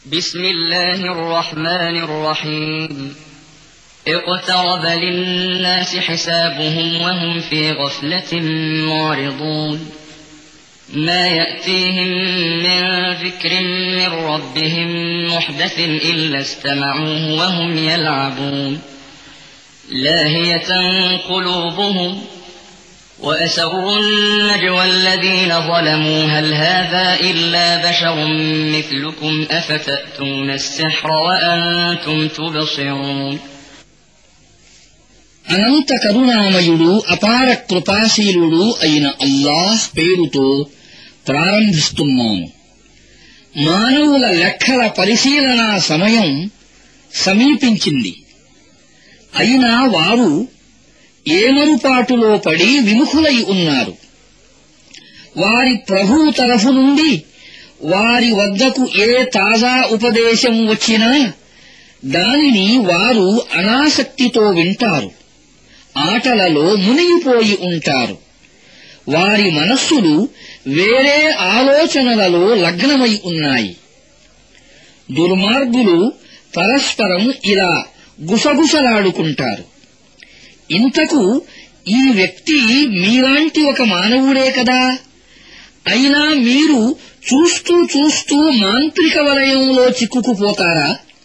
بسم الله الرحمن الرحيم اقترب للناس حسابهم وهم في غفلة معرضون ما يأتيهم من ذكر من ربهم محدث إلا استمعوه وهم يلعبون لاهية قلوبهم وأسروا النجوى الذين ظلموا هل هذا إلا بشر مثلكم أفتأتون السحر وأنتم تبصرون అనంత కరుణామయుడు అపార కృపాశీలుడు అయిన అల్లాహ్ పేరుతో ప్రారంభిస్తున్నాను. మానవుల లెక్కల పరిశీలనా సమయం సమీపించింది. అయినా వారు ఏమరుపాటులో పడి విముఖులై ఉన్నారు. వారి ప్రభువు తరఫు నుండి వారి వద్దకు ఏ తాజా ఉపదేశం వచ్చినా దానిని వారు అనాసక్తితో వింటారు. ఆటలలో మునిగిపోయి ఉంటారు. వారి మనస్సులు వేరే ఆలోచనలలో లగ్నమై ఉన్నాయి. దుర్మార్గులు పరస్పరం ఇలా గుసగుసలాడుకుంటారు. ఇంతకు ఈ వ్యక్తి మీలాంటి ఒక మానవుడే కదా, అయినా మీరు చూస్తూ చూస్తూ మాంత్రిక వలయంలో చిక్కుకుపోతారా?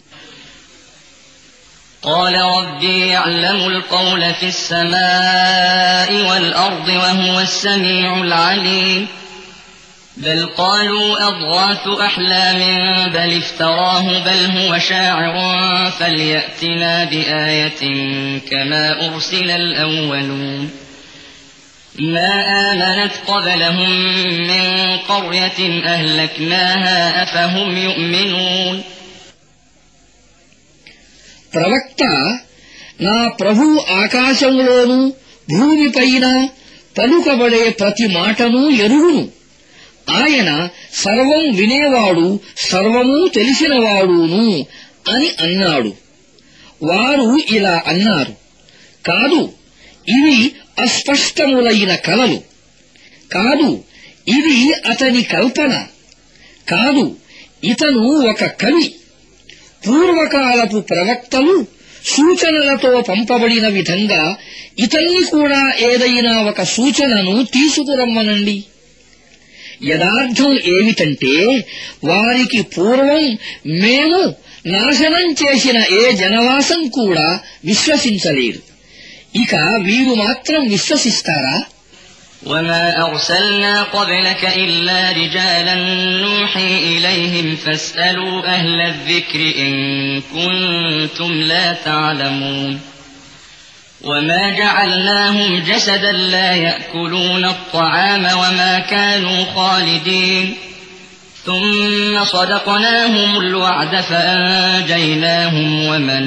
قال ربي يعلم القول في السماء والأرض وهو السميع العليم بل قالوا أضغاث أحلام بل افتراه بل هو شاعر فليأتنا بآية كما أرسل الأولون ما آمنت قبلهم من قرية أهلكناها أفهم يؤمنون ప్రవక్త, నా ప్రభువు ఆకాశంలోనూ భూమిపైన పలుకబడే ప్రతి మాటను ఎరుగును. ఆయన సర్వం వినేవాడు, సర్వమూ తెలిసినవాడును అని అన్నాడు. వారు ఇలా అన్నారు, కాదు, ఇవి అస్పష్టములైన కలలు. కాదు, ఇది అతని కల్పన. కాదు, ఇతను ఒక కవి. పూర్వకాలపు ప్రవక్తలు సూచనలతో పంపబడిన విధంగా ఇతన్ని కూడా ఏదైనా ఒక సూచనను తీసుకురమ్మనండి. యదార్థం ఏమిటంటే, వారికి పూర్వం మేము నాశనం చేసిన ఏ జనవాసం కూడా విశ్వసించలేదు. ఇక వీరు మాత్రం విశ్వసిస్తారా? وما أرسلنا قبلك إلا رجالا نوحي إليهم فاسألوا أهل الذكر إن كنتم لا تعلمون وما جعلناهم جسدا لا يأكلون الطعام وما كانوا خالدين ثم صدقناهم الوعد فأنجيناهم ومن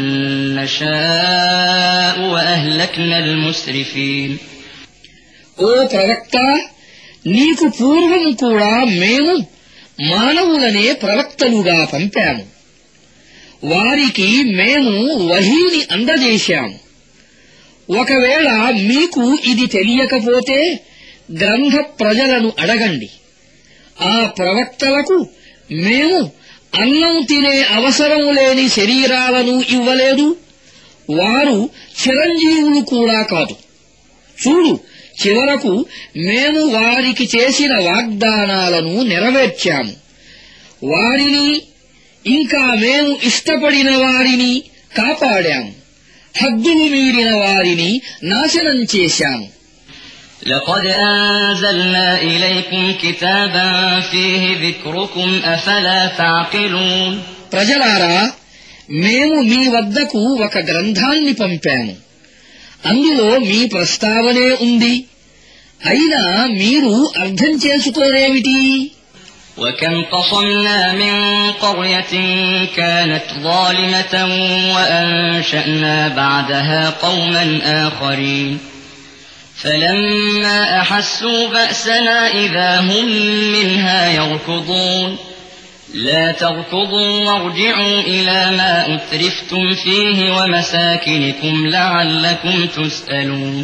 نشاء وأهلكنا المسرفين ఓ ప్రవక్త, నీకు పూర్వం కూడా మేము మానవులనే ప్రవక్తలుగా పంపాము. వారికి మేము వహీని అందజేశాము. ఒకవేళ మీకు ఇది తెలియకపోతే గ్రంథ ప్రజలను అడగండి. ఆ ప్రవక్తలకు మేము అన్నం తినే అవసరం లేని శరీరాలను ఇవ్వలేదు. వారు చిరంజీవులు కూడా కాదు. చూడు, చివరకు మేము వారికి చేసిన వాగ్దానాలను నెరవేర్చాము. వారిని ఇంకా మేము ఇష్టపడిన వారిని కాపాడాము. హద్దులు మీరిన వారిని నాశనం చేశాము. لقد أنزلنا إليكم كتابا فيه ذكركم أفلا تعقلون ప్రజలారా, మేము మీ వద్దకు ఒక గ్రంథాన్ని పంపాము. అందులో మీ ప్రస్తావనే ఉంది. అయినా మీరు అర్థం చేసుకోరేమిటి? وكم قصمنا من قرية كانت ظالمة وأنشأنا بعدها قوما آخرين فلما أحسوا بأسنا إذا هم منها يركضون لا تركضوا وارجعوا إلى ما أترفتم فيه ومساكنكم لعلكم تسألون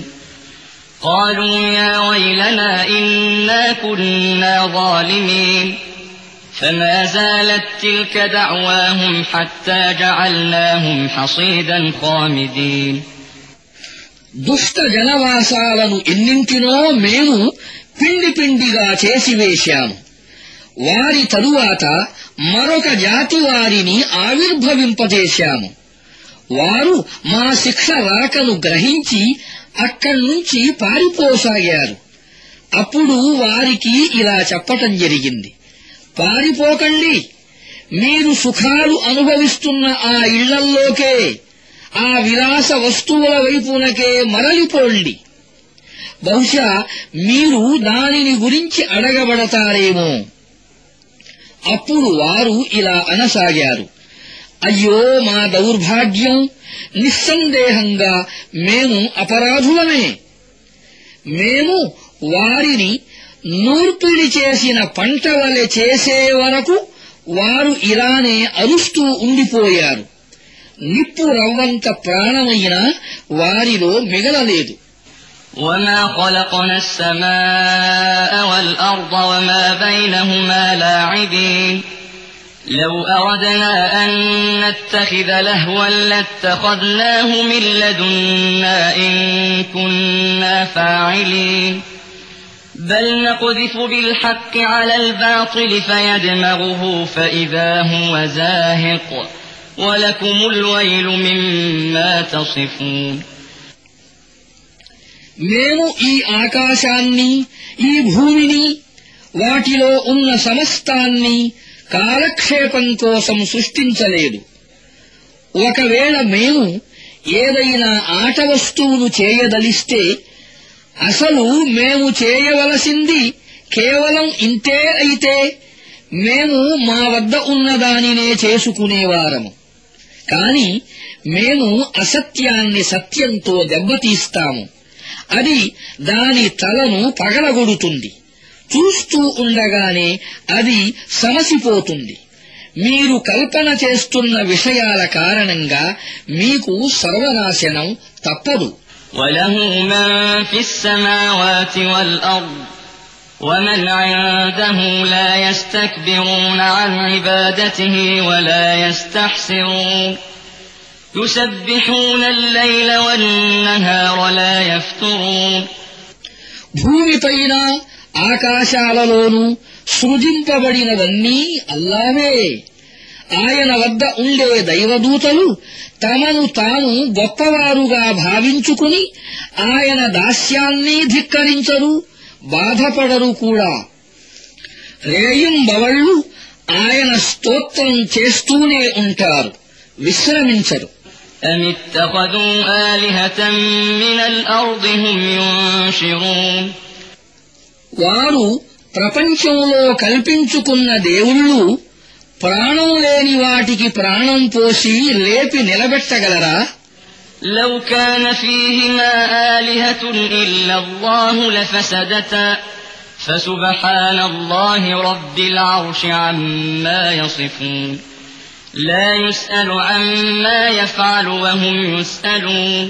قالوا يا ويلنا إنا كنا ظالمين فما زالت تلك دعواهم حتى جعلناهم حصيدا خامدين దుష్ట జనవాసాలను ఎన్నింటినో మేము పిండి పిండిగా చేసివేశాము. వారి తరువాత మరొక జాతి వారిని ఆవిర్భవింపజేశాము. వారు మా శిక్ష రాకను గ్రహించి అక్కడ్నుంచి పారిపోసాగారు. అప్పుడు వారికి ఇలా చెప్పటం జరిగింది: పారిపోకండి, మీరు సుఖాలు అనుభవిస్తున్న ఆ ఇళ్లల్లోకే, ఆ విలాస వస్తువుల వైపునకే మరలిపోండి. బహుశా మీరు దానిని గురించి అడగబడతారేమో. అప్పుడు వారు ఇలా అనసాగారు: అయ్యో మా దౌర్భాగ్యం, నిస్సందేహంగా మేము అపరాధులమే. మేము వారిని నూర్పిడి చేసిన పంట వలె చేసే వరకు వారు ఇలానే అరుస్తూ ఉండిపోయారు. నిప్పు రవ్వంత ప్రాణమైనా వారిలో మిగలలేదు. وما خلقنا السماء والأرض وما بينهما لاعبين لو أردنا أن نتخذ لهوا لاتخذناه من لدنا إن كنا فاعلين بل نقذف بالحق على الباطل فيدمغه فإذا هو زاهق ولكم الويل مما تصفون మేము ఈ ఆకాశాన్ని, ఈ భూమిని, వాటిలో ఉన్న సమస్తాన్ని కాలక్షేపం కోసం సృష్టించలేదు. ఒకవేళ మేము ఏదైనా ఆట వస్తువును చేయదలిస్తే అసలు మేము చేయవలసింది కేవలం ఇంతే అయితే మేము మా వద్ద ఉన్నదానినే చేసుకునేవారము. కాని మేము అసత్యాన్ని సత్యంతో దెబ్బతీస్తాము. అది దాని తలను పగలగొడుతుంది. చూస్తూ ఉండగానే అది సమసిపోతుంది. మీరు కల్పన చేస్తున్న విషయాల కారణంగా మీకు సర్వనాశనం తప్పదు. وله من في السماوات والأرض ومن عنده لا يستكبرون عن عبادته ولا يستحسرون يسبحون الليل والنهار لا يفترون భూమిపైన ఆకాశాలలోనూ సృజింపబడినవన్నీ అల్లాహే. ఆయన వద్ద ఉండే దైవదూతలు తమను తాను గొప్పవారుగా భావించుకుని ఆయన దాస్యాన్ని ధిక్కరించరు, బాధపడరు కూడా. రేయింబవళ్లు ఆయన స్తోత్రం చేస్తూనే ఉంటారు, విశ్రమించరు. أم اتخذوا آلهة من الأرض هم ينشرون వారు ప్రపంచంలో కల్పించుకున్న దేవుళ్ళు ప్రాణం లేని వాటికి ప్రాణం పోసి లేపి నిలబెట్టగలరా? لو كان فيهما آلهة إلا الله لفسدتا فسبحان الله رب العرش عما يصفون لا يسأل عما يفعل وهم يسألون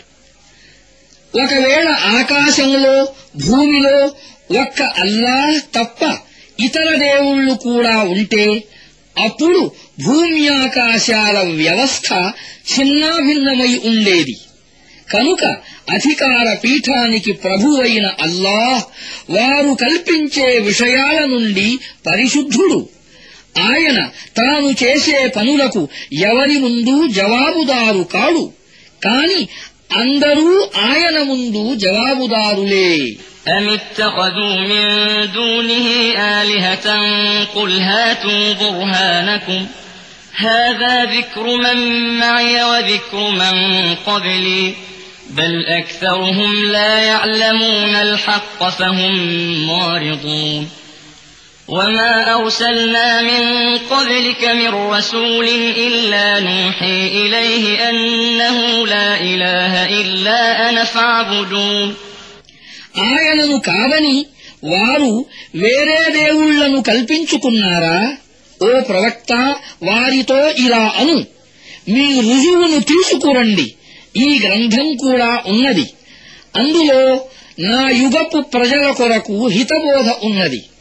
ఒకవేళ ఆకాశంలో భూమిలో ఒక్క అల్లాహ్ తప్ప ఇతర దేవుళ్ళు కూడా ఉంటే అప్పుడు భూమి ఆకాశాల వ్యవస్థ చిన్నాభిన్నమై ఉండేది. కనుక అధికార పీఠానికి ప్రభువైన అల్లాహ్ వారు కల్పించే విషయాల నుండి పరిశుద్ధుడు. ఆయన తాను చేసే పనులకు ఎవరి ముందు జవాబుదారు కాడు. కాని అందరూ ఆయన ముందు జవాబుదారులే. أم اتخذوا من دونه آلهة قل هاتوا برهانكم هذا ذكر من معي وذكر من قبلي بل أكثرهم لا يعلمون الحق فهم معرضون وما أرسلنا من قبلك من رسول إلا نوحي إليه أنه لا إله إلا أنا فاعبدون ఆయనను కాదని వారు వేరే దేవుళ్లను కల్పించుకున్నారా? ఓ ప్రవక్త, వారితో ఇలా అను: మీ రుజువును తీసుకురండి, ఈ గ్రంథం కూడా ఉన్నది. అందులో నా యుగపు ప్రజల కొరకు హితబోధ ఉన్నది.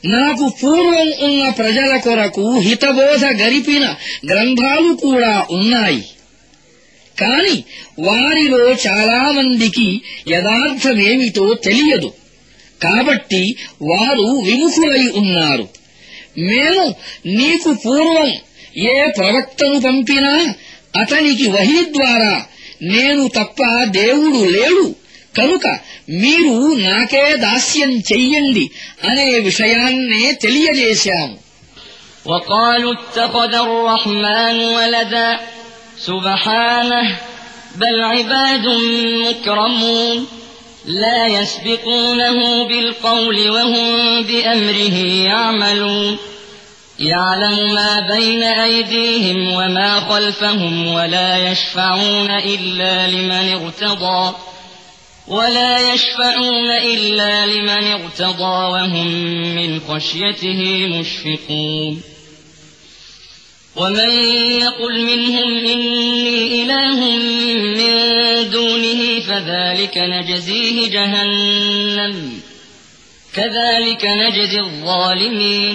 నాకు పూర్వం ఉన్న ప్రజల కొరకు హితబోధ గరిపిన గ్రంథాలు కూడా ఉన్నాయి. కాని వారిలో చాలామందికి యథార్థమేమిటో తెలియదు. కాబట్టి వారు విముఖులై ఉన్నారు. మేము నీకు పూర్వం ఏ ప్రవక్తను పంపినా అతనికి వహీ ద్వారా నేను తప్ప దేవుడు లేడు, కనుక మీరు నాకే దాస్యం చెయ్యండి అనే విషయాన్నే తెలియజేశాము. وقالوا اتخذ الرحمن ولدا سبحانه بل عباد مكرمون لا يسبقونه بالقول وهم بأمره يعملون يعلم ما بين أيديهم وما خلفهم ولا يشفعون إلا لمن ارتضى وهم من خشيته مشفقون ومن يقل منهم إني إله من دونه فذلك نجزيه جهنم كذلك نجزي الظالمين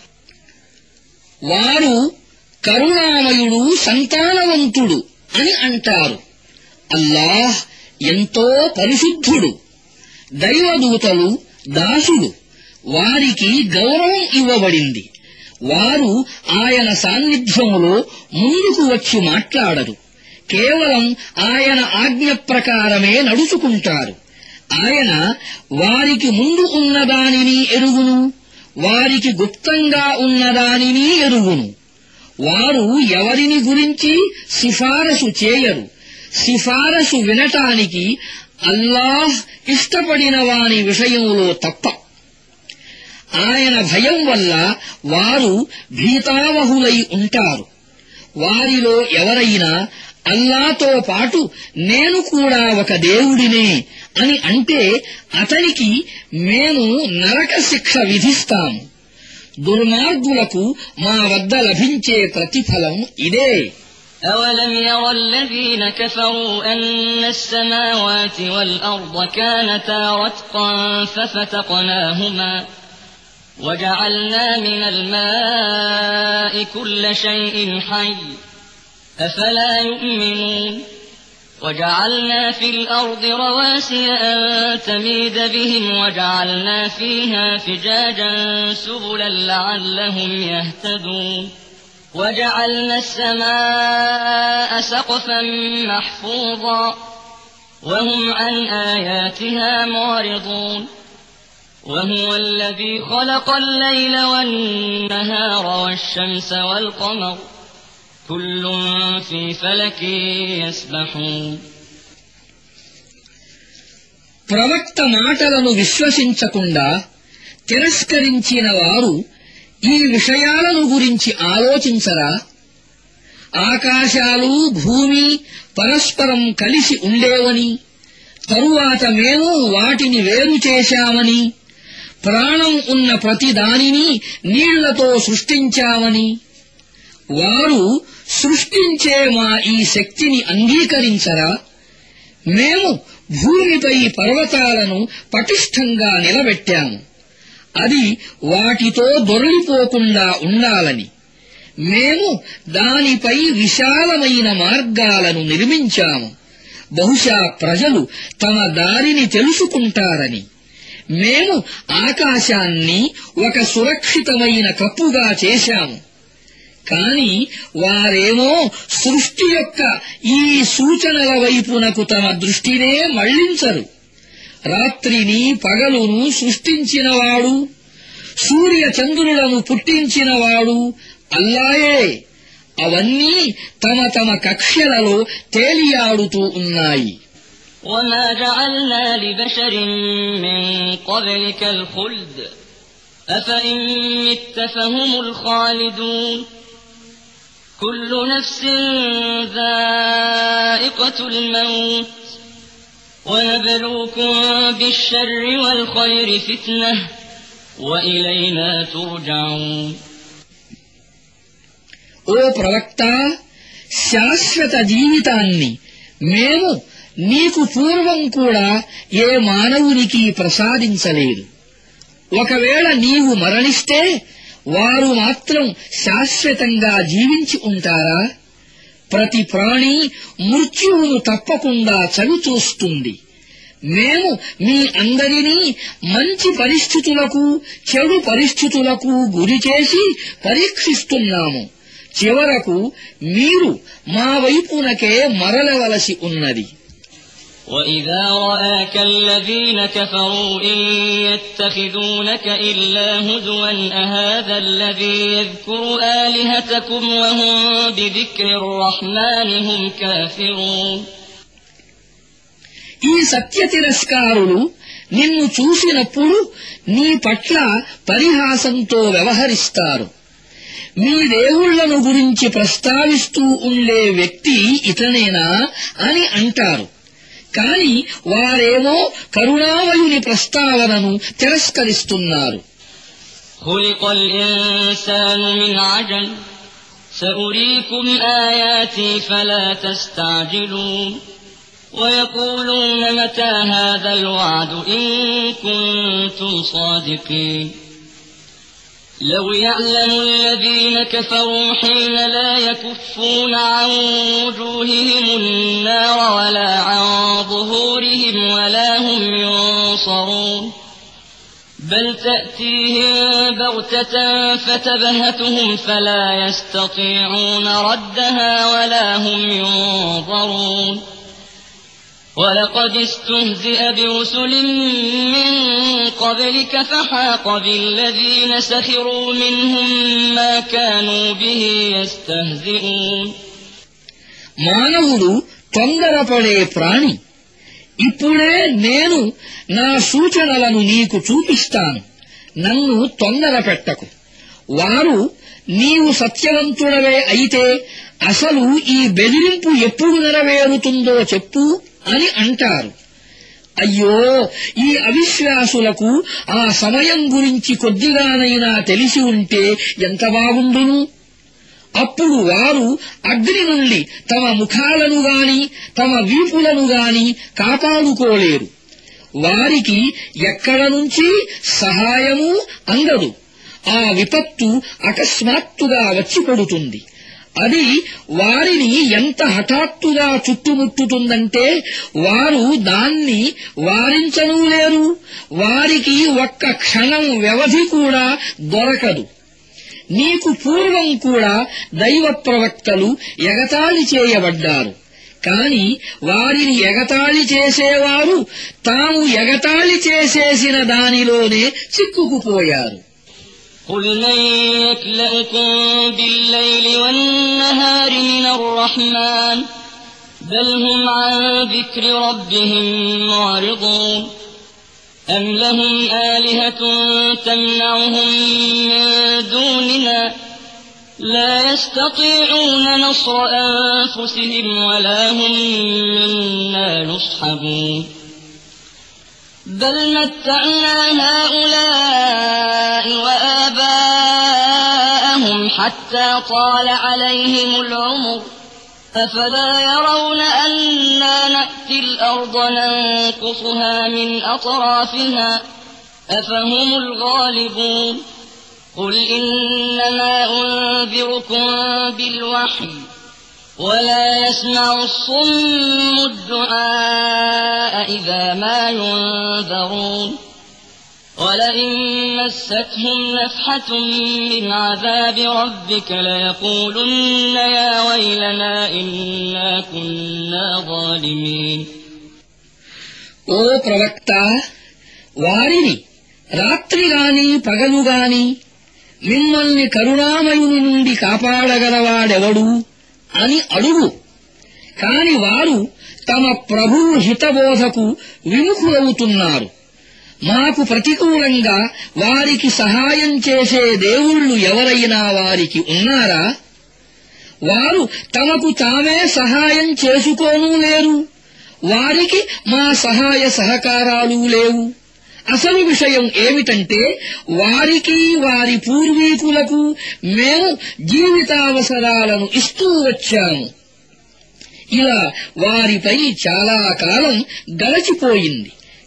వారు కరుణామయుడు సంతానవంతుడు అని అంటారు. అల్లాహ్ ఎంతో పరిశుద్ధుడు, దైవదూతలు దాసుడు, వారికి గౌరవం ఇవ్వబడింది. వారు ఆయన సాన్నిధ్యములో ముందుకు వచ్చి మాట్లాడరు, కేవలం ఆయన ఆజ్ఞ ప్రకారమే నడుచుకుంటారు. ఆయన వారికి ముందు ఉన్నదానిని ఎరుగును, వారికి గుప్తంగా ఉన్నదానిని ఎరుగును. వారు ఎవరిని గురించి సిఫారసు చేయరు, సిఫారసు వినటానికి అల్లాహ్ ఇష్టపడిన వాని విషయంలో తప్ప. ఆయన భయం వల్ల వారు భీతావహులై ఉంటారు. వారిలో ఎవరైనా అల్లాతో పాటు నేను కూడా ఒక దేవుడినే అని అంటే అతనికి మేము నరక శిక్ష విధిస్తాము. దుర్మార్గులకు మా వద్ద లభించే ప్రతిఫలం ఇదే. أولم ير الذين كفروا أن السماوات والأرض كانتا رتقا ففتقناهما وجعلنا من الماء كل شيء حي أفلا يؤمنون وجعلنا في الأرض رواسي أن تميد بهم وجعلنا فيها فجاجا سبلا لعلهم يهتدون وجعلنا السماء سقفا محفوظا وهم عن آياتها معرضون وهو الذي خلق الليل والنهار والشمس والقمر كل في فلك يسبحون ప్రవక్త మాటలను విశ్వసించకుండా తిరస్కరించిన వారు ఈ విషయాలను గురించి ఆలోచించరా? ఆకాశాలు భూమి పరస్పరం కలిసి ఉండేవని, తరువాత మేము వాటిని వేరు చేశామని, ప్రాణం ఉన్న ప్రతి దానిని నీళ్లతో సృష్టించామని, వారు సృష్టించే మా ఈ శక్తిని అంగీకరించరా? మేము భూమిపై పర్వతాలను పటిష్టంగా నిలబెట్టాము, అది వాటితో దొర్లిపోకుండా ఉండాలని. మేము దానిపై విశాలమైన మార్గాలను నిర్మించాము, బహుశా ప్రజలు తమ దారిని తెలుసుకుంటారని. మేము ఆకాశాన్ని ఒక సురక్షితమైన కప్పుగా చేశాము, కాని వారేమో సృష్టి యొక్క ఈ సూచనల వైపునకు తమ దృష్టినే మళ్లించరు. రాత్రిని పగలును సృష్టించినవాడు, సూర్య చంద్రులను పుట్టించినవాడు అల్లాయే. అవన్నీ తమ తమ కక్ష్యలలో తేలియాడుతూ ఉన్నాయి. وما جعلنا لبشر من قبلك الخلد أفإن مت فهم الخالدون كل نفس ذائقة الموت ونبلوكم بالشر والخير فتنة وإلينا ترجعون ఓ ప్రవక్త, శాశ్వత జీవితాన్ని మేము నీకు పూర్వం కూడా ఏ మానవునికి ప్రసాదించలేదు. ఒకవేళ నీవు మరణిస్తే వారు మాత్రం శాశ్వతంగా జీవించి ఉంటారా? ప్రతి ప్రాణి మృత్యువును తప్పకుండా చవిచూస్తుంది. మేము మీ అందరినీ మంచి పరిస్థితులకు చెడు పరిస్థితులకు గురిచేసి పరీక్షిస్తున్నాము. చివరకు మీరు మా వైపునకే మరలవలసి ఉన్నది. وَإِذَا رَآكَ الَّذِينَ كَفَرُوا إِن يَتَّخِذُونَكَ إِلَّا هُزُوًا أَهَٰذَا الَّذِي يَذْكُرُ آلِهَتَكُمْ وَهُم بِذِكْرِ الرَّحْمَٰنِ هُمْ كَافِرُونَ. ఈ సత్యతిరస్కారులు నిన్ను చూసినప్పుడు నీ పట్ల పరిహాసంతో వ్యవహరిస్తారు. మీ దేవుళ్లను గురించి ప్రస్తావిస్తూ ఉండే వ్యక్తి ఇతనేనా అని అంటారు. కాని వారేమో కరుణామయుని ప్రస్తావనను తిరస్కరిస్తున్నారు. خُلِقَ الْإِنسَانُ مِنْ عَجَلٍ سَأُرِيكُمْ آيَاتِي فَلَا تَسْتَعْجِلُونَ وَيَقُولُونَ مَتَىٰ هَٰذَا الْوَعْدُ إِن كُنتُمْ صَادِقِينَ لَوْ يَعْلَمُ الَّذِينَ كَفَرُوا حِينَ لَا يَكُفُّونَ عَن وُجُوهِهِمُ النَّارَ وَلَا عَن ظُهُورِهِمْ وَلَا هُمْ يُنصَرُونَ بَلْ تَأْتِيهِم بَغْتَةً فَتَبْهَتُهُمْ فَلَا يَسْتَطِيعُونَ رَدَّهَا وَلَا هُمْ يُنظَرُونَ وَلَقَدِ اسْتُهْزِئَ بِرُسُلٍ مِّن قَبْلِكَ فَحَاقَ بِالَّذِينَ سَخِرُوا مِنْهُم مَّا كَانُوا بِهِ يَسْتَهْزِئُونَ. మానవుడు తొందరపడే ప్రాణి. ఇప్పుడే నేను నా సూచనలను నీకు చూపిస్తాను, నన్ను తొందర పెట్టకు. వారు నీవు సత్యవంతుడవే అయితే అసలు ఈ బెదిరింపు ఎప్పుడు నెరవేరుతుందో చెప్పు అని అంటారు. అయ్యో, ఈ అవిశ్వాసులకు ఆ సమయం గురించి కొద్దిగానైనా తెలిసి ఉంటే ఎంత బాగుండును. అప్పుడు వారు అగ్ని నుండి తమ ముఖాలను గాని తమ వీపులను గాని కాపాడుకోలేరు. వారికి ఎక్కడ నుంచి సహాయమూ అందదు. ఆ విపత్తు అకస్మాత్తుగా వచ్చిపడుతుంది. అది వారిని ఎంత హఠాత్తుగా చుట్టుముట్టుతుందంటే వారు దాన్ని వారించనూ లేరు. వారికి ఒక్క క్షణం వ్యవధి కూడా దొరకదు. నీకు పూర్వం కూడా దైవ ప్రవక్తలు ఎగతాళి చేయబడ్డారు. కాని వారిని ఎగతాళి చేసేవారు తాము ఎగతాళి చేసేసిన దానిలోనే చిక్కుకుపోయారు. قُلْ مَن يَكْلَؤُكُم بِاللَّيْلِ وَالنَّهَارِ مِنَ الرَّحْمَٰنِ بَلْ هُمْ عَن ذِكْرِ رَبِّهِم مُّعْرِضُونَ أَمْ لَهُمْ آلِهَةٌ تَمْنَعُهُم مِّن دُونِنَا لَا يَسْتَطِيعُونَ نَصْرَ أَنفُسِهِمْ وَلَا هُم مِّنَّا يُصْحَبُونَ بَلْ مَتَّعْنَا هَٰؤُلَاءِ وَآبَاءَهُمْ حَتَّىٰ طَالَ عَلَيْهِمُ الْعُمُرُ أَفَلَا يَرَوْنَ أَنَّا نَأْتِي الْأَرْضَ نَنقُصُهَا مِنْ أَطْرَافِهَا أَفَهُمُ الْغَالِبُونَ قُلْ إِنَّمَا أُنذِرُكُم بِالْوَحْيِ وَلَا يَسْمَعُ الصُّمُّ الدُّعَاءَ إِذَا مَا يُنذَرُونَ وَلَئِن مَّسَّتْهُمْ نَفْحَةٌ مِّنْ عَذَابِ رَبِّكَ لَيَقُولُنَّ يَا وَيْلَنَا إِنَّا كُنَّا ظَالِمِينَ. ఓ ప్రవక్త, వారిని రాత్రిగాని పగలుగాని మిమ్మల్ని కరుణామయుని నుండి కాపాడగలవాడెవడు అని అడుగు. కాని వారు తమ ప్రభువు హితబోధకు విముఖులవుతున్నారు. మాకు ప్రతికూలంగా వారికి సహాయం చేసే దేవుళ్ళు ఎవరైనా వారికి ఉన్నారా? వారు తమకు తామే సహాయం చేసుకోనూ లేరు. వారికి మా సహాయ సహకారాలు లేవు. అసలు విషయం ఏమిటంటే వారికి వారి పూర్వీకులకు మేము జీవితావసరాలను ఇస్తూ వచ్చాము. ఇలా వారిపై చాలా కాలం గడచిపోయింది.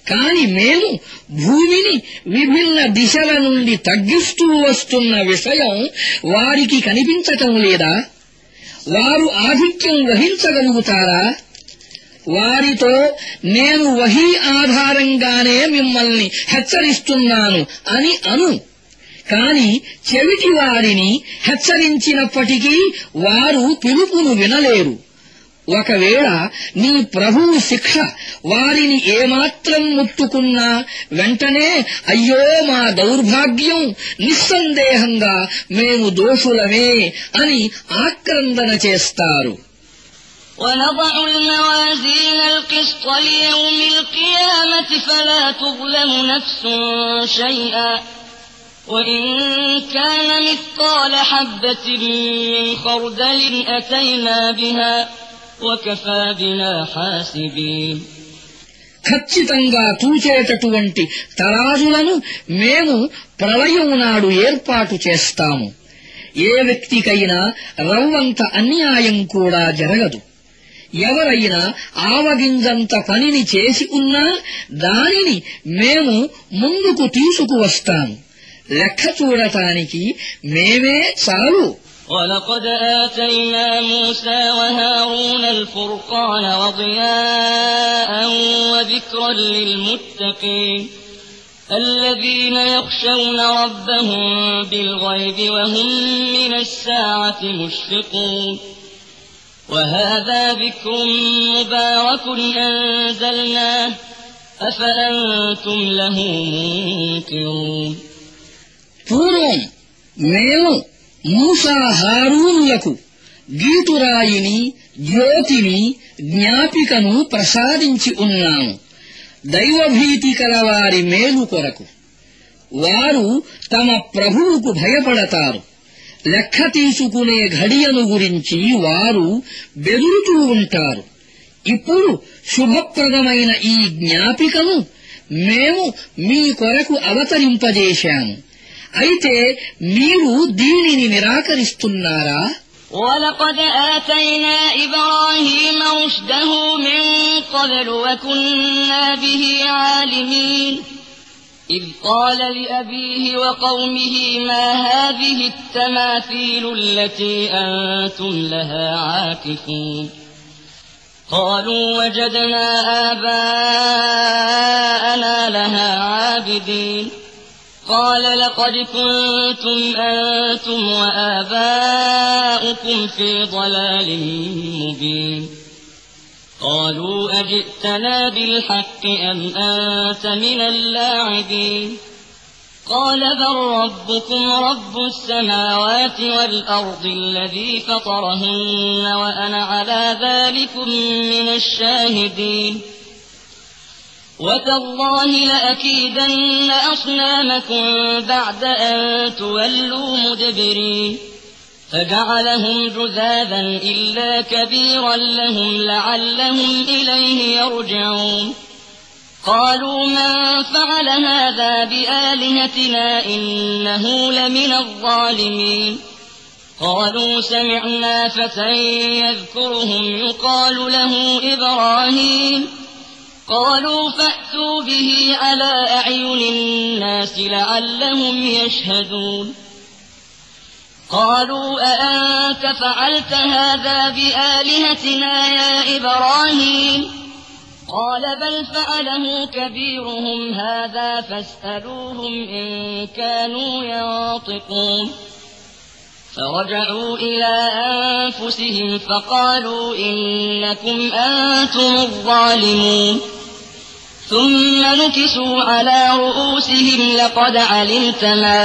కాని మేము భూమిని విభిన్న దిశల నుండి తగ్గిస్తూ వస్తున్న విషయం వారికి కనిపించటం లేదా? వారు ఆధిక్యం వహించగలుగుతారా? వారితో నేను వహీ ఆధారంగానే మిమ్మల్ని హెచ్చరిస్తున్నాను అని అను. కాని చెవిటి వారిని హెచ్చరించినప్పటికీ వారు పిలుపును వినలేరు. ఒకవేళ నీ ప్రభువు శిక్ష వారిని ఏమాత్రం ముట్టుకున్నా వెంటనే అయ్యో మా దౌర్భాగ్యం, నిస్సందేహంగా మేము దోషులమే అని ఆక్రందన చేస్తారు. ونضع الموازين القسط ليوم القيامة فلا تظلم نفس شيئا وإن كان مثقال حبة من خردل أتينا بها وكفى بنا حاسبين. ఖచ్చితంగా తూచేటటువంటి తరాజులను మేము ప్రళయం నాడు ఏర్పాటు చేస్తాము. ఏ వ్యక్తికైనా రవ్వంత అన్యాయం కూడా జరగదు. ఎవరైనా ఆవగింజంత పనిని చేసి ఉన్నా దానిని మేము ముందుకు తీసుకువస్తాము. లెక్క చూడటానికి మేమే చాలు. ولقد آتينا موسى وهارون الفرقان وضياء وذكرا للمتقين الذين يخشون ربهم بالغيب وهم من الساعة مشفقون وهذا ذكر مبارك أنزلناه أفأنتم له منكرون. పూర్వం మేము మూసా హారూనులకు గీటురాయిని, జ్యోతిని, జ్ఞాపికను ప్రసాదించి ఉన్నాము దైవభీతి కలవారి మేలు కొరకు. వారు తమ ప్రభువుకు భయపడతారు. లెక్క తీసుకునే ఘడియను గురించి వారు బెదురుతూ ఉంటారు. ఇప్పుడు శుభప్రదమైన ఈ జ్ఞాపికను మేము మీ కొరకు అవతరింపజేశాము. అయితే మీరు దీనిని నిరాకరిస్తున్నారా? ولقد آتينا إبراهيم رشده من قبل وكنا به عالمين إذ قال لأبيه وقومه ما هذه التماثيل التي أنتم لها عاكفون قالوا وجدنا آباءنا لها عابدين قال لقد كنتم أنتم وآباؤكم في ضلال مبين قالوا أجئتنا بالحق أم أنت من اللاعبين قال بل ربكم رب السماوات والأرض الذي فطرهن وأنا على ذلكم من الشاهدين وتالله لأكيدن أصنامكم بعد أن تولوا مدبرين فجعلهم جذاذا إلا كبيرا لهم لعلهم إليه يرجعون قالوا من فعل هذا بآلهتنا إنه لمن الظالمين قالوا سمعنا فتى يذكرهم يقال له إبراهيم قالوا فأتوا به على أعين الناس لعلهم يشهدون قالوا أأنت فعلت هذا بآلهتنا يا إبراهيم قال بل فعله كبيرهم هذا فاسألوهم إن كانوا ينطقون فرجعوا إلى أنفسهم فقالوا إنكم أنتم الظالمون ثم نكسوا على رؤوسهم لقد علمت ما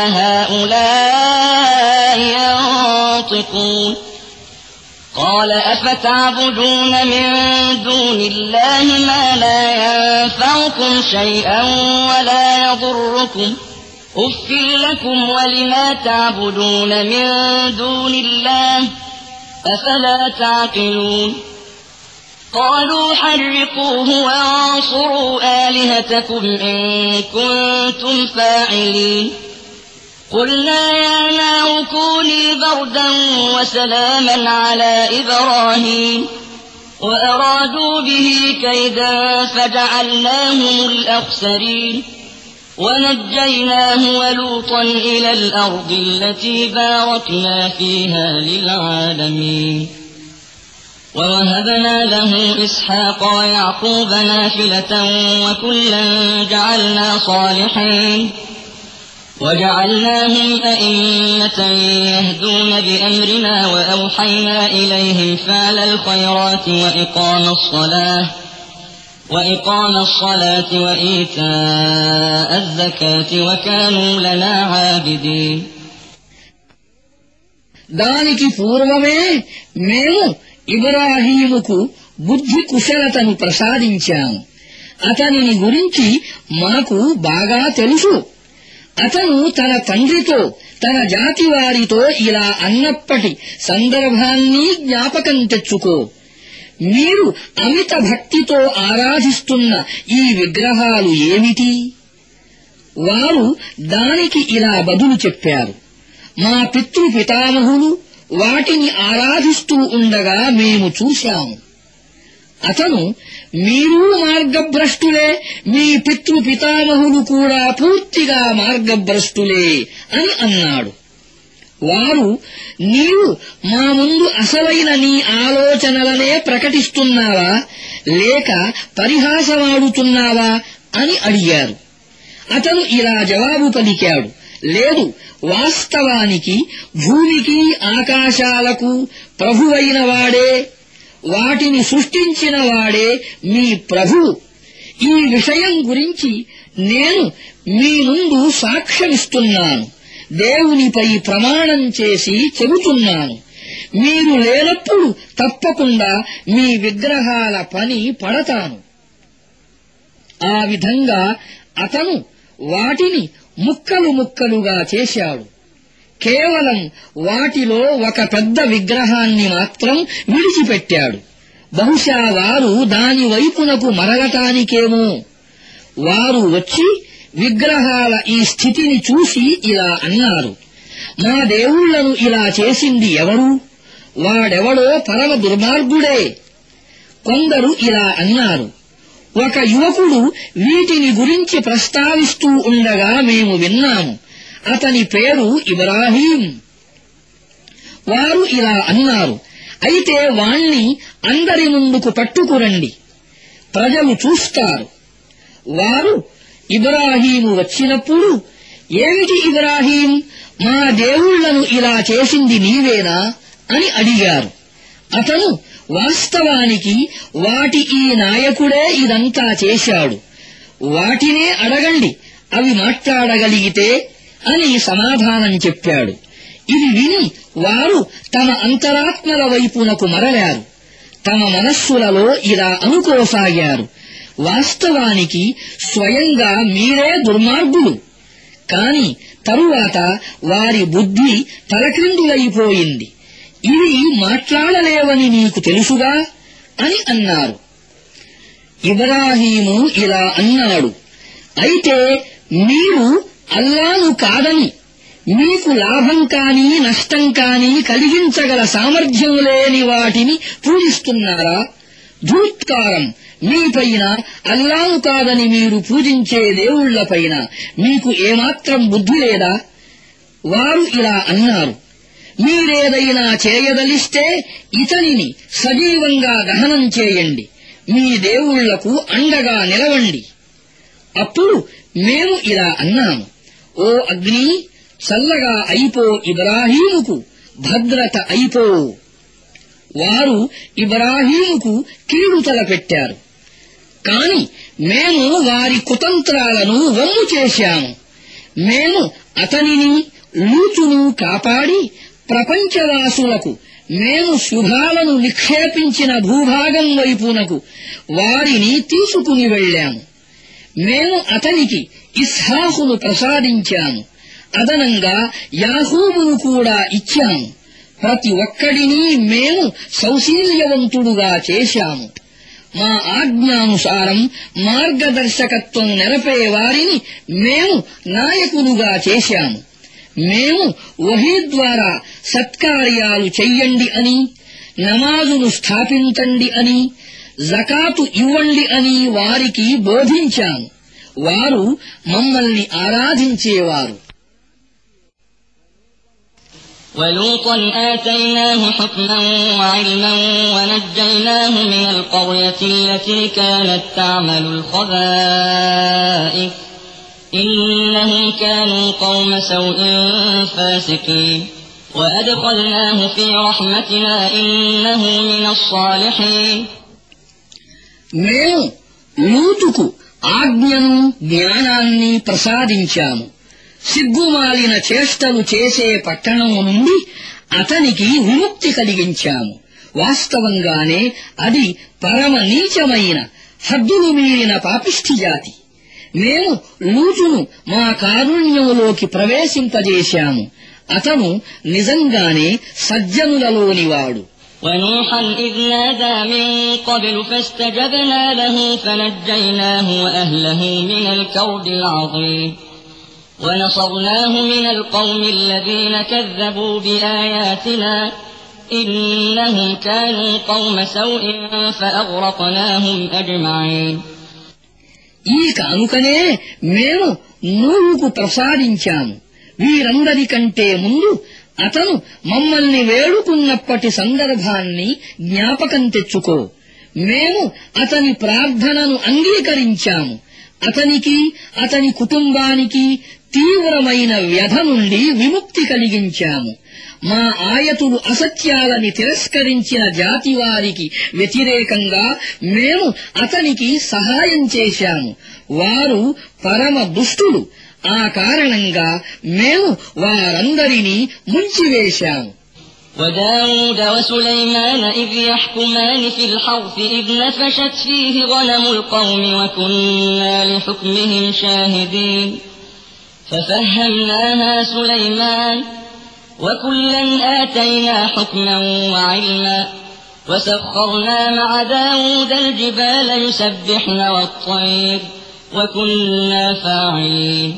هؤلاء ينطقون قال أفتعبدون من دون الله ما لا ينفعكم شيئا ولا يضركم أف لكم ولما تعبدون من دون الله أفلا تعقلون قالوا حرقوه وانصروا آلهتكم إن كنتم فاعلين قلنا يا نار كوني بردا وسلاما على إبراهيم وأرادوا به كيدا فجعلناهم الأخسرين ونجيناه ولوطا إلى الأرض التي باركنا فيها للعالمين ووهبنا له إسحاق ويعقوب نافلة وكلا جعلنا صالحين وجعلناهم أئمة يهدون بأمرنا وأوحينا إليهم فعل الخيرات وإقام الصلاة وإيتاء الزكاة وكانوا لنا عابدين. దానికి పూర్వమే మేము ఇబ్రాహీముకు బుద్ధి కుశలతను ప్రసాదించాము. అతనిని గురించి మనకు బాగా తెలుసు. అతను తన తండ్రితో తన జాతి వారితో ఇలా అన్నప్పటి సందర్భాన్ని జ్ఞాపకం తెచ్చుకో. మీరు అమిత భక్తితో ఆరాధిస్తున్న ఈ విగ్రహాలు ఏమిటి? వారు దానికి ఇలా బదులు చెప్పారు, మా పితృపితామహులు వాటిని ఆరాధిస్తూ ఉండగా మేము చూశాము. అతను, మీరు మార్గభ్రష్టులే, మీ పితృపితామహులు కూడా పూర్తిగా మార్గభ్రష్టులే అని అన్నాడు. వారు, నీవు మా ముందు అసలైన నీ ఆలోచనలనే ప్రకటిస్తున్నావా లేక పరిహాసమాడుతున్నావా అని అడిగారు. అతను ఇలా జవాబు పలికాడు, లేదు, వాస్తవానికి భూమికి ఆకాశాలకు ప్రభువైన వాడే, వాటిని సృష్టించిన వాడే మీ ప్రభువు. ఈ విషయం గురించి నేను మీ ముందు సాక్ష్యమిస్తున్నాను. దేవునిపై ప్రమాణం చేసి చెబుతున్నాను, మీరు లేనప్పుడు తప్పకుండా మీ విగ్రహాల పని పడతాను. ఆ విధంగా అతను వాటిని ముక్కలు ముక్కలుగా చేశాడు. కేవలం వాటిలో ఒక పెద్ద విగ్రహాన్ని మాత్రం విడిచిపెట్టాడు. బహుశా వారు దాని వైపునకు మరగటానికేమో. వారు వచ్చి విగ్రహాల ఈ స్థితిని చూసి ఇలా అన్నారు, మా దేవుళ్లను ఇలా చేసింది ఎవరు? వాడెవడో పరమ దుర్మార్గుడే. కొందరు ఇలా అన్నారు, ఒక యువకుడు వీటిని గురించి ప్రస్తావిస్తూ ఉండగా మేము విన్నాము, అతని పేరు ఇబ్రాహీం. వారు ఇలా అన్నారు, అయితే వాణ్ణి అందరి ముందుకు పట్టుకురండి, ప్రజలు చూస్తారు. వారు ఇబ్రాహీము వచ్చినప్పుడు, ఏమిటి ఇబ్రాహీం, మా దేవుళ్లను ఇలా చేసింది నీవేనా అని అడిగారు. అతను, వాస్తవానికి వాటి ఈ నాయకుడే ఇదంతా చేశాడు, వాటినే అడగండి, అవి మాట్లాడగలిగితే అని సమాధానం చెప్పాడు. ఇది విని వారు తమ అంతరాత్మల వైపునకు మరలారు. తమ మనస్సులలో ఇలా అనుకోసాగారు, వాస్తవానికి స్వయంగా మీరే దుర్మార్గులు. కాని తరువాత వారి బుద్ధి తలక్రిందులైపోయింది. ఇవి మాట్లాడలేవని నీకు తెలుసుగా అని అన్నారు. ఇబ్రాహీము ఇలా అన్నాడు, అయితే మీరు అల్లాను కాదని, మీకు లాభం కాని నష్టం కాని కలిగించగల సామర్థ్యం లేని వాటిని పూజిస్తున్నారా? ధూత్కారం, మీపైన అల్లాను కాదని మీరు పూజించే దేవుళ్లపైన మీకు ఏమాత్రం బుద్ధి లేదా? వారు ఇలా అన్నారు, మీరేదైనా చేయదలిస్తే ఇతనిని సజీవంగా దహనం చేయండి, మీ దేవుళ్లకు అండగా నిలవండి. అప్పుడు మేము ఇలా అన్నాము, ఓ అగ్ని, చల్లగా అయిపో, ఇబ్రాహీముకు భద్రత అయిపో. వారు ఇబ్రాహీముకు కీడు తలపెట్టారు. కాని మేము వారి కుతంత్రాలను వమ్ము చేశాము. మేము అతనిని, లూతును కాపాడి ప్రపంచవాసులకు మేము శుభాలను నిక్షేపించిన భూభాగం వైపునకు వారిని తీసుకుని వెళ్లాము. మేము అతనికి ఇస్హాకును ప్రసాదించాము, అదనంగా యాకూబును కూడా ఇచ్చాము. ప్రతి ఒక్కడిని మేము సౌశీల్యవంతుడుగా చేశాము. మా ఆజ్ఞానుసారం మార్గదర్శకత్వం నెరపే వారిని మేము నాయకులుగా చేశాము. మేము వహీ ద్వారా సత్కార్యాలు చెయ్యండి అని, నమాజును స్థాపించండి అని జకాతు ఇవ్వండి అని వారికి బోధించాము వారు మమ్మల్ని ఆరాధించేవారు ولوطا آتيناه حكما وعلما ونجيناه من القرية التي كانت تعمل الخبائث إنهم كانوا قوم سوء فاسقين وأدخلناه في رحمتنا إنه من الصالحين మేము లూతుకు ఆజ్ఞను జ్ఞానాన్ని ప్రసాదించాము సిగ్గుమాలిన చేష్టలు చేసే పట్టణం నుండి అతనికి విముక్తి కలిగించాము వాస్తవంగానే అది పరమ నీచమైన హద్దులు మీరిన పాపిష్ఠి జాతి మేము లూతును మా కారుణ్యములోకి ప్రవేశింపజేశాము అతను నిజంగానే సజ్జనులలోనివాడు ونوحا إذ نادى من قبل فاستجبنا له فنجيناه وأهله من الكرب العظيم ونصرناه من القوم الذين كذبوا بآياتنا إنهم كانوا قوم سوء فأغرقناهم أجمعين ఈ కానుకనే మేము నూహుకు ప్రసాదించాము వీరందరికంటే ముందు అతను మమ్మల్ని వేడుకున్నప్పటి సందర్భాన్ని జ్ఞాపకం తెచ్చుకో మేము అతని ప్రార్థనను అంగీకరించాము అతనికి అతని కుటుంబానికి తీవ్రమైన వ్యధ నుండి విముక్తి కలిగించాము మా ఆయతులు అసత్యాలని తిరస్కరించిన జాతి వారికి వ్యతిరేకంగా మేము అతనికి సహాయం చేశాము వారు పరమ దుష్టులు ఆ కారణంగా మేము వారందరినీ ముంచివేశాము وداود وسليمان إذ يحكمان في الحرث إذ نفشت فيه غنم القوم وكنا لحكمهم شاهدين ففهمناها سليمان وكلا آتينا حكما وعلما وسخرنا مع داود الجبال يسبحن والطير وكنا فاعلين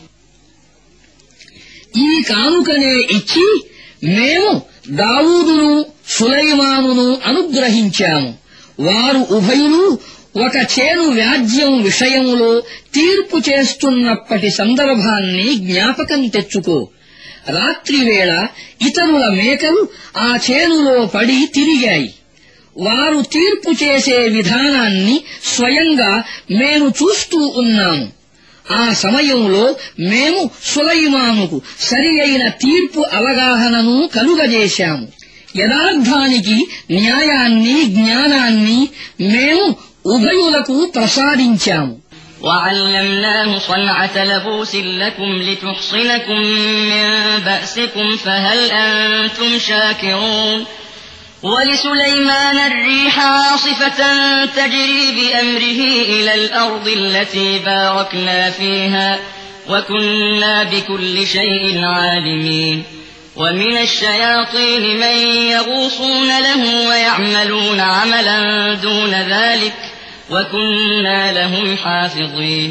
ఈ కానుకనే ఇచ్చి మేము దావూదును సులైమానును అనుగ్రహించాము వారు ఉభయులు ఒక చేను వ్యాజ్యం విషయములో తీర్పు చేస్తున్నప్పటి సందర్భాన్ని జ్ఞాపకం తెచ్చుకో రాత్రివేళ ఇతరుల మేకలు ఆ చేనులో పడి తిరిగాయి వారు తీర్పు చేసే విధానాన్ని స్వయంగా మేము చూస్తూ ఉన్నాము ఆ సమయంలో మేము సులైమానుకు సరి అయిన తీర్పు అవగాహనను కలుగజేశాము యథార్థానికి న్యాయాన్ని జ్ఞానాన్ని మేము ఉభయులకు ప్రసాదించాము وعلمناه صنعة لبوس لكم لتحصنكم من بأسكم فهل أنتم شاكرون ولسليمان الريح عاصفة تجري بأمره إلى الأرض التي باركنا فيها وكنا بكل شيء عالمين ومن الشياطين من يغوصون له ويعملون عملا دون ذلك وكنا لهم حافظين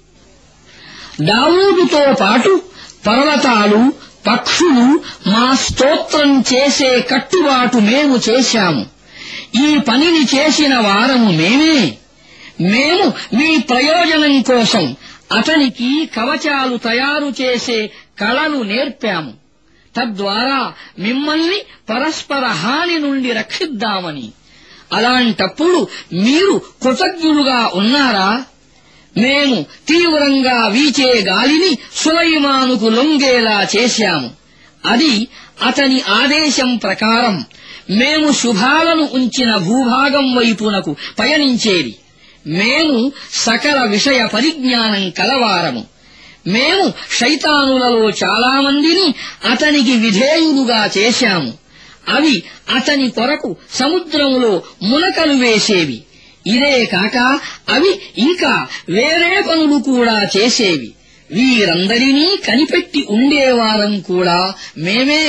దావూదుతో పాటు పర్వతాలు పక్షులు మా స్తోత్రం చేసే కట్టుబాటు మేము చేశాము ఈ పనిని చేసిన వారము మేమే మేము మీ ప్రయోజనం కోసం అతనికి కవచాలు తయారు చేసే కళను నేర్పాము తద్వారా మిమ్మల్ని పరస్పర హాని నుండి రక్షిద్దామని అలాంటప్పుడు మీరు కృతజ్ఞులుగా ఉన్నారా మేము తీవ్రంగా వీచే గాలిని సులైమానుకు లొంగేలా చేశాము అది అతని ఆదేశం ప్రకారం మేము శుభాలను ఉంచిన భూభాగం వైపునకు పయనించేది మేము సకల విషయ పరిజ్ఞానం కలవారము మేము శైతానులలో చాలామందిని అతనికి విధేయులుగా చేశాము అవి అతని కొరకు సముద్రములో మునకలు వేసేవి ఇదే కాక అవి ఇంకా వేరే పనులు కూడా చేసేవి వీరందరినీ కనిపెట్టి ఉండేవారం కూడా మేమే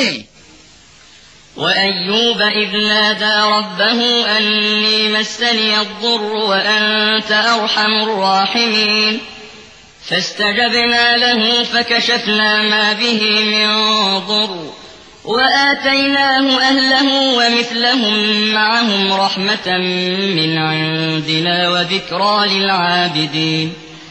وأيوب إذ نادى ربه أني مسني الضر وأنت أرحم الراحمين فاستجبنا له فكشفنا ما به من ضر وآتيناه أهله ومثلهم معهم رحمة من عندنا وذكرى للعابدين.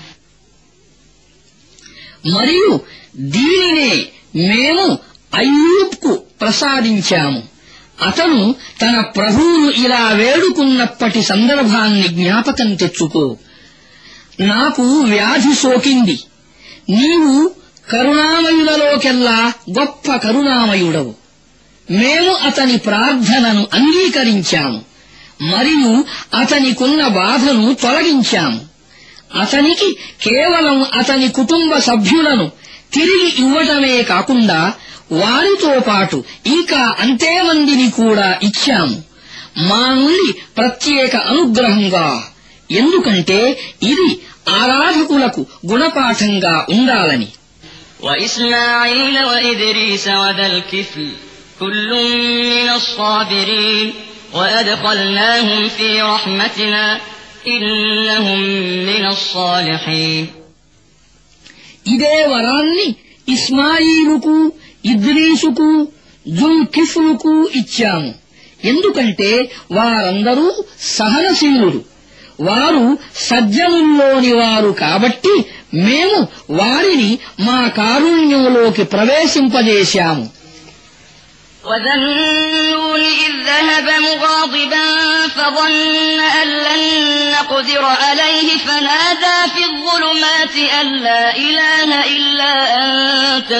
మరియు దీనినే మేము అయ్యూబ్కు ప్రసాదించాము. అతను తన ప్రభువును ఇలా వేడుకున్నప్పటి సందర్భాన్ని జ్ఞాపకం తెచ్చుకో. నాకు వ్యాధి సోకింది, నీవు కరుణామయులలోకెల్లా గొప్ప కరుణామయుడవు. మేము అతని ప్రార్థనను అంగీకరించాము మరియు అతనికున్న బాధను తొలగించాము. అతనికి కేవలం అతని కుటుంబ సభ్యులను తిరిగి ఇవ్వటమే కాకుండా వారితో పాటు ఇంకా అంతే మందిని కూడా ఇచ్చాము మా నుండి ప్రత్యేక అనుగ్రహంగా, ఎందుకంటే ఇది ఆరాధకులకు గుణపాఠంగా ఉండాలని. وإسماعيل وإدريس وذا الكفل كل من الصابرين وأدخلناهم في رحمتنا إنهم من الصالحين. ఇదే వరాన్ని ఇస్మాయిలుకు, ఇద్రీసుకు, జుల్కిఫ్లుకు ఇచ్చాము, ఎందుకంటే వారందరూ సహనశీలుడు. వారు సజ్జనుల్లోని వారు కాబట్టి మేము వారిని మా కారుణ్యంలోకి ప్రవేశింపజేశాము. وذا النون إذ ذهب مغاضبا فظن أن لن نقدر عليه فنادى في الظلمات أن لا إله إلا أنت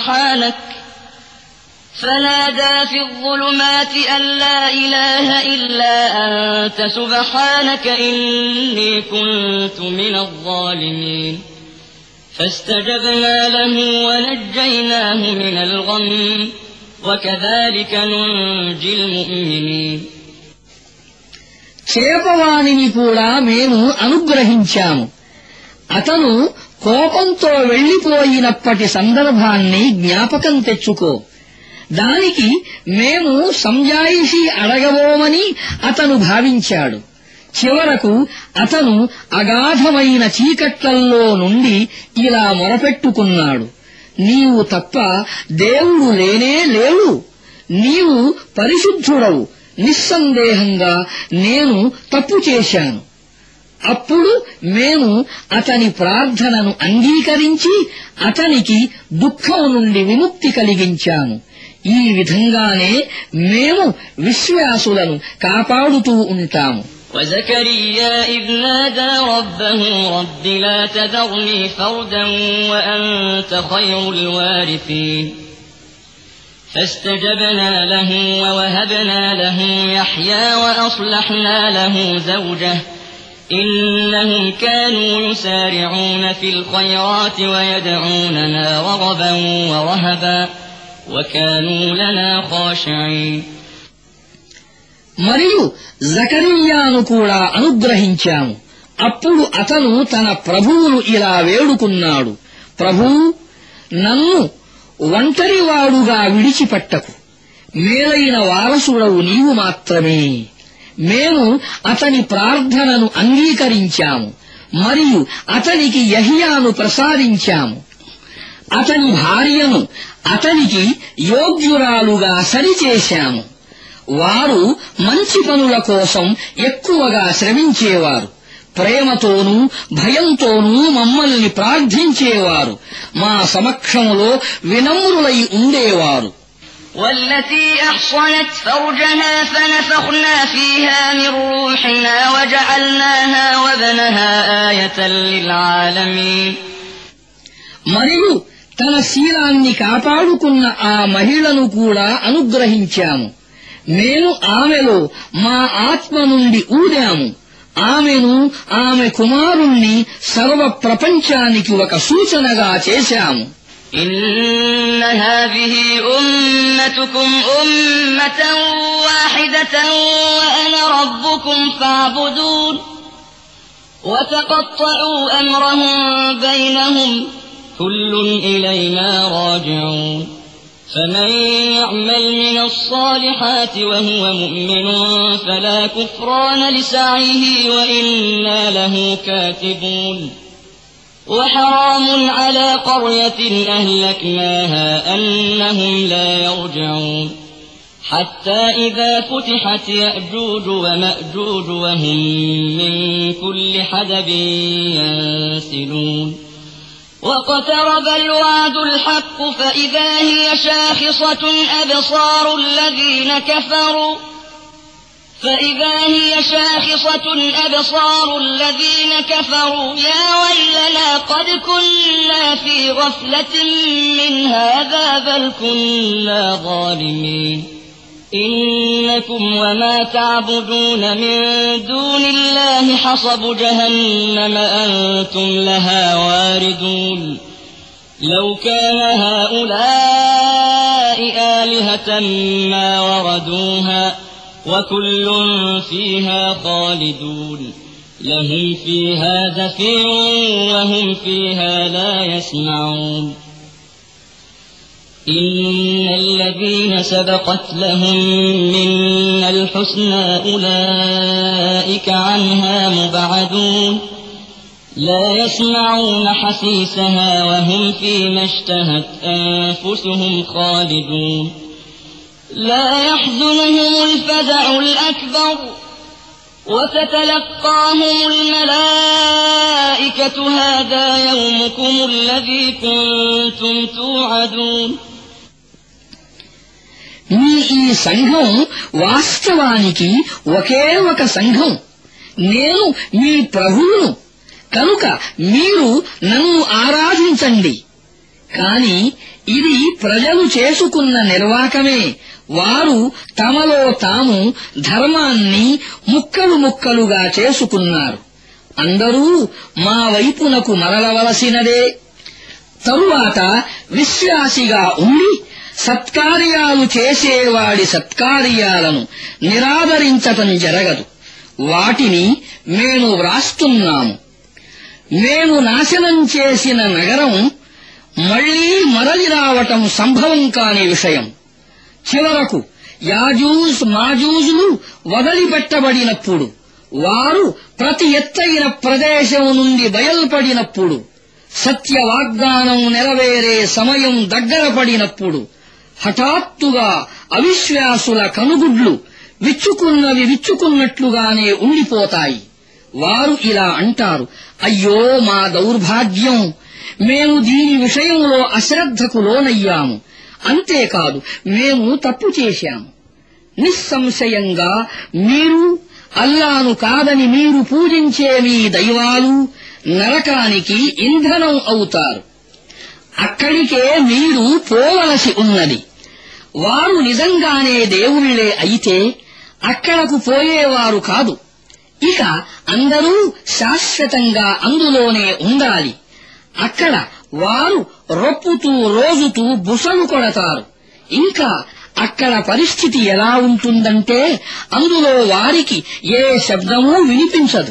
سبحانك إني كنت من الظالمين. فاستجبنا له ونجيناه من الغم وكذلك ننجي المؤمنين. చేపవాణిని కూడా మేము అనుగ్రహించాము. అతను కోపంతో వెళ్లిపోయినప్పటి సందర్భాన్ని జ్ఞాపకం తెచ్చుకో. దానికి మేము సంజాయిషీ అడగబోమని అతను భావించాడు. చివరకు అతను అగాధమైన చీకట్లల్లో నుండి ఇలా మొరపెట్టుకున్నాడు, నీవు తప్ప దేవుడు లేనే లేడు, నీవు పరిశుద్ధుడవు, నిస్సందేహంగా నేను తప్పు చేశాను. అప్పుడు మేము అతని ప్రార్థనను అంగీకరించి అతనికి దుఃఖం నుండి విముక్తి కలిగించాము. ఈ విధంగానే మేము విశ్వాసులను కాపాడుతూ ఉంటాము. وزكريا إذ نادى ربه رب لا تذرني فردا وأنت خير الوارثين. فاستجبنا له ووهبنا له يحيى وأصلحنا له زوجه إنهم كانوا يسارعون في الخيرات ويدعوننا رغبا ورهبا وكانوا لنا خاشعين. మరియు జకరియాను కూడా అనుగ్రహించాము. అప్పుడు అతను తన ప్రభువును ఇలా వేడుకున్నాడు, ప్రభూ, నన్ను ఒంటరివాడుగా విడిచిపెట్టకు, మేలైన వారసుడవు నీవు మాత్రమే. మేము అతని ప్రార్థనను అంగీకరించాము మరియు అతనికి యహియాను ప్రసాదించాము. అతని భార్యను అతనికి యోగ్యురాలుగా సరిచేశాము. వారు మంచి పనుల కోసం ఎక్కువగా శ్రమించేవారు, ప్రేమతోనూ భయంతోనూ మమ్మల్ని ప్రార్థించేవారు, మా సమక్షంలో వినమ్రులై ఉండేవారు. والتي أحصنت فرجها فنفخنا فيها من روحنا وجعلناها وابنها آية للعالمين. మరియు తన శీలాన్ని కాపాడుకున్న ఆ మహిళను కూడా అనుగ్రహించాము. మేము ఆమెలో మా ఆత్మ నుండి ఊదాము. ఆమెను, ఆమె కుమారుణ్ణి సర్వ ప్రపంచానికి ఒక సూచనగా చేశాము. إن هذه أمتكم أمة واحدة وأنا ربكم فاعبدون وتقطعوا أمرهم بينهم كل إلينا راجعون فمن يعمل من الصالحات وهو مؤمن فلا كفران لسعيه وإنا له كاتبون وحرام على قرية أهلكناها أنهم لا يرجعون حتى إذا فتحت يأجوج ومأجوج وهم من كل حدب ينسلون واقترب الوعد الحق فإذا هي شاخصة أبصار الذين كفروا يا ويلنا قد كنا في غفلة من هذا بل كنا ظالمين إنكم وما تعبدون من دون الله حصب جهنم أنتم لها واردون لو كان هؤلاء آلهة ما وردوها وكل فيها خالدون لهم فيها زفير وهم فيها لا يسمعون إن الذين سبقت لهم منا الحسنى أولئك عنها مبعدون لا يسمعون حسيسها وهم فيما اشتهت أنفسهم خالدون لا يحزنهم الفزع الأكبر وتتلقاهم الملائكة هذا يومكم الذي كنتم توعدون మీ ఈ సంఘం వాస్తవానికి ఒకే ఒక సంఘం నేను మీ ప్రభువును కనుక మీరు నన్ను ఆరాధించండి కాని ఇది ప్రజలు చేసుకున్న నిర్వాకమే వారు తమలో తాము ధర్మాన్ని ముక్కలు ముక్కలుగా చేసుకున్నారు అందరూ మా వైపునకు మరలవలసినదే తరువాత విశ్వాసిగా ఉండి సత్కార్యాలు చేసేవాడి సత్కార్యాలను నిరాదరించటం జరగదు వాటిని మేము వ్రాస్తున్నాము మేము నాశనం చేసిన నగరం మళ్లీ మరలి రావటం సంభవం కాని విషయం చివరకు యాజూజ్ మాజూజులు వదిలిపెట్టబడినప్పుడు వారు ప్రతి ఎత్తైన ప్రదేశం నుండి బయల్పడినప్పుడు సత్య వాగ్దానం నెరవేరే సమయం దగ్గర పడినప్పుడు హఠాత్తుగా అవిశ్వాసుల కనుగుడ్లు విచ్చుకున్నట్లుగానే ఉండిపోతాయి వారు ఇలా అంటారు అయ్యో మా దౌర్భాగ్యం మేము దీని విషయంలో అశ్రద్ధకు లోనయ్యాము అంతేకాదు మేము తప్పు చేశాము నిస్సంశయంగా మీరు అల్లాను కాదని మీరు పూజించే మీ దైవాలు నరకానికి ఇంధనం అవుతారు అక్కడికే మీరు పోవలసి ఉన్నది వారు నిజంగానే దేవుళ్లే అయితే అక్కడకు పోయేవారు కాదు ఇక అందరూ శాశ్వతంగా అందులోనే ఉండాలి అక్కడ వారు రొప్పుతూ రోజుతూ బుసలు కొడతారు ఇంకా అక్కడ పరిస్థితి ఎలా ఉంటుందంటే అందులో వారికి ఏ శబ్దమూ వినిపించదు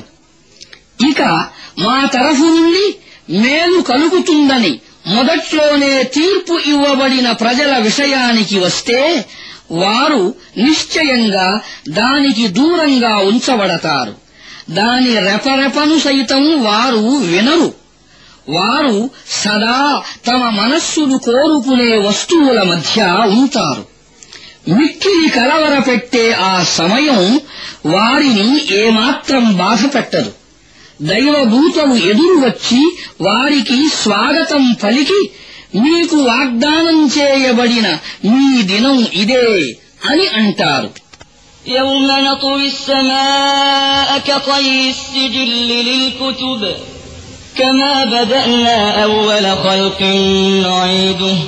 ఇక మా తరఫు నుండి మేలు కలుగుతుందని మొదట్లోనే తీర్పు ఇవ్వబడిన ప్రజల విషయానికి వస్తే వారు నిశ్చయంగా దానికి దూరంగా ఉంచబడతారు దాని రెపరెపను సైతం వారు వినరు వారు సదా తమ మనస్సులు కోరుకునే వస్తువుల మధ్య ఉంటారు మిక్కిలి కలవరపెట్టే ఆ సమయం వారిని ఏమాత్రం బాధపెట్టదు దైవదూతలు ఎదురు వచ్చి వారికి స్వాగతం పలికి మీకు వాగ్దానం చేయబడిన మీ దినం ఇదే అని అంటారు يوم نطوي السماء كطي السجل للكتب كما بدأنا أول خلق نعيده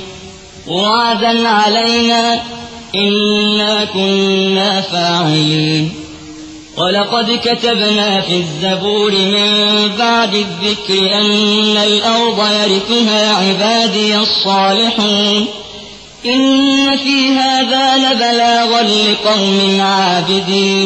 وعدا علينا إنا كنا فاعلين ولقد كتبنا في الزبور من بعد الذكر أن الأرض يرثها عبادي الصالحون إن في هذا لبلاغا لقوم عابدين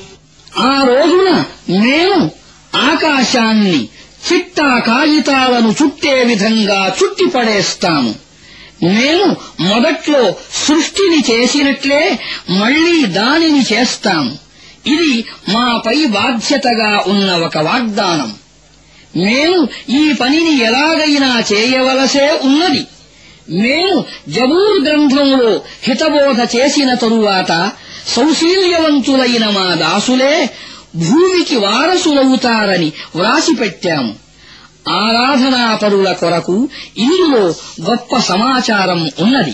ఆ రోజున మేము ఆకాశాన్ని చిట్టా కాగితాలను చుట్టే విధంగా చుట్టిపడేస్తాము మేము మొదట్లో సృష్టిని చేసినట్లే మళ్లీ దానిని చేస్తాము ఇది మాపై బాధ్యతగా ఉన్న ఒక వాగ్దానం మేము ఈ పనిని ఎలాగైనా చేయవలసే ఉన్నది. మేము జబూర్ గ్రంథంలో హితబోధ చేసిన తరువాత సౌశీల్యవంతులైన మా దాసులే భూమికి వారసులవుతారని వ్రాసిపెట్టాము. ఆరాధనాపరుల కొరకు ఇందులో గొప్ప సమాచారం ఉన్నది.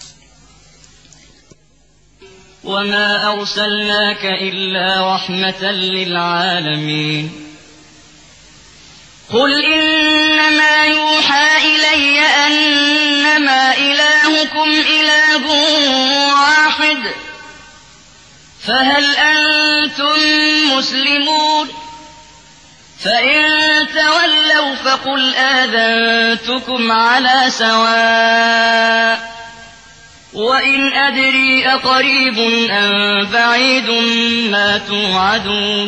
وما أرسلناك إلا رحمة للعالمين قل إنما يوحى إلي أنما إلهكم إله واحد فهل أنتم مسلمون فإن تولوا فقل آذنتكم على سواء وإن أدري أقريب أم بعيد ما توعدون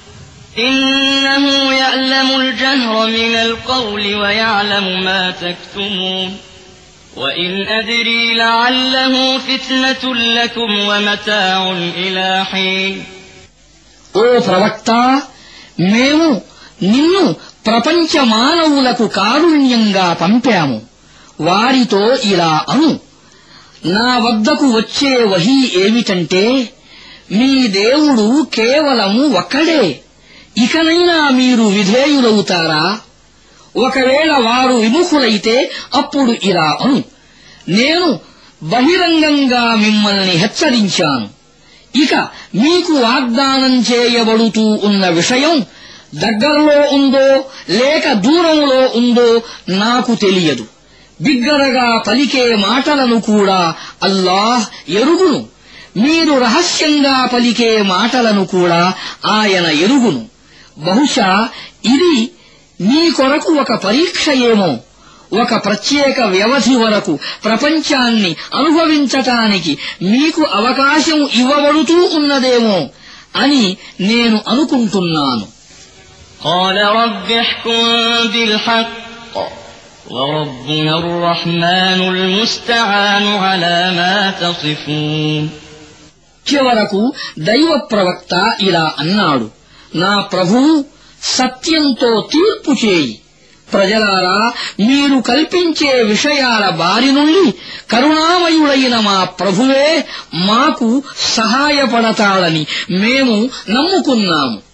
إنه يعلم الجهر من القول ويعلم ما تكتمون وإن أدري لعله فتنة لكم ومتاع إلى حين ఓ ప్రవక్త, మేము నిన్ను ప్రపంచ మానవులకు కారుణ్యంగా పంపాము. వారితో ఇలా అను, నా వద్దకు వచ్చే వహీ ఏమిటంటే, మీ దేవుడు కేవలం ఒక్కడే. ఇకనైనా మీరు విధేయులవుతారా? ఒకవేళ వారు విముఖులైతే అప్పుడు ఇలా అను, నేను బహిరంగంగా మిమ్మల్ని హెచ్చరించాను. ఇక మీకు వాగ్దానం చేయబడుతూ ఉన్న విషయం దగ్గరలో ఉందో లేక దూరంలో ఉందో నాకు తెలియదు. బిగ్గరగా పలికే మాటలను కూడా అల్లాహ్ ఎరుగును. మీరు రహస్యంగా పలికే మాటలను కూడా ఆయన ఎరుగును. బహుశా ఇది మీ కొరకు ఒక పరీక్ష ఏమో. ఒక ప్రత్యేక వ్యవధి వరకు ప్రపంచాన్ని అనుభవించటానికి మీకు అవకాశం ఇవ్వబడుతూ ఉన్నదేమో అని నేను అనుకుంటున్నాను. قال رب احكم بالحق وربنا الرحمن المستعان على ما تصفون చివరకు దైవ ప్రవక్త ఇలా అన్నాడు, నా ప్రభువు సత్యంతో తీర్పు చేయి. ప్రజలారా, మీరు కల్పించే విషయాల బారి నుండి కరుణామయుడైన మా ప్రభువే మాకు సహాయపడతాడని మేము నమ్ముకున్నాము.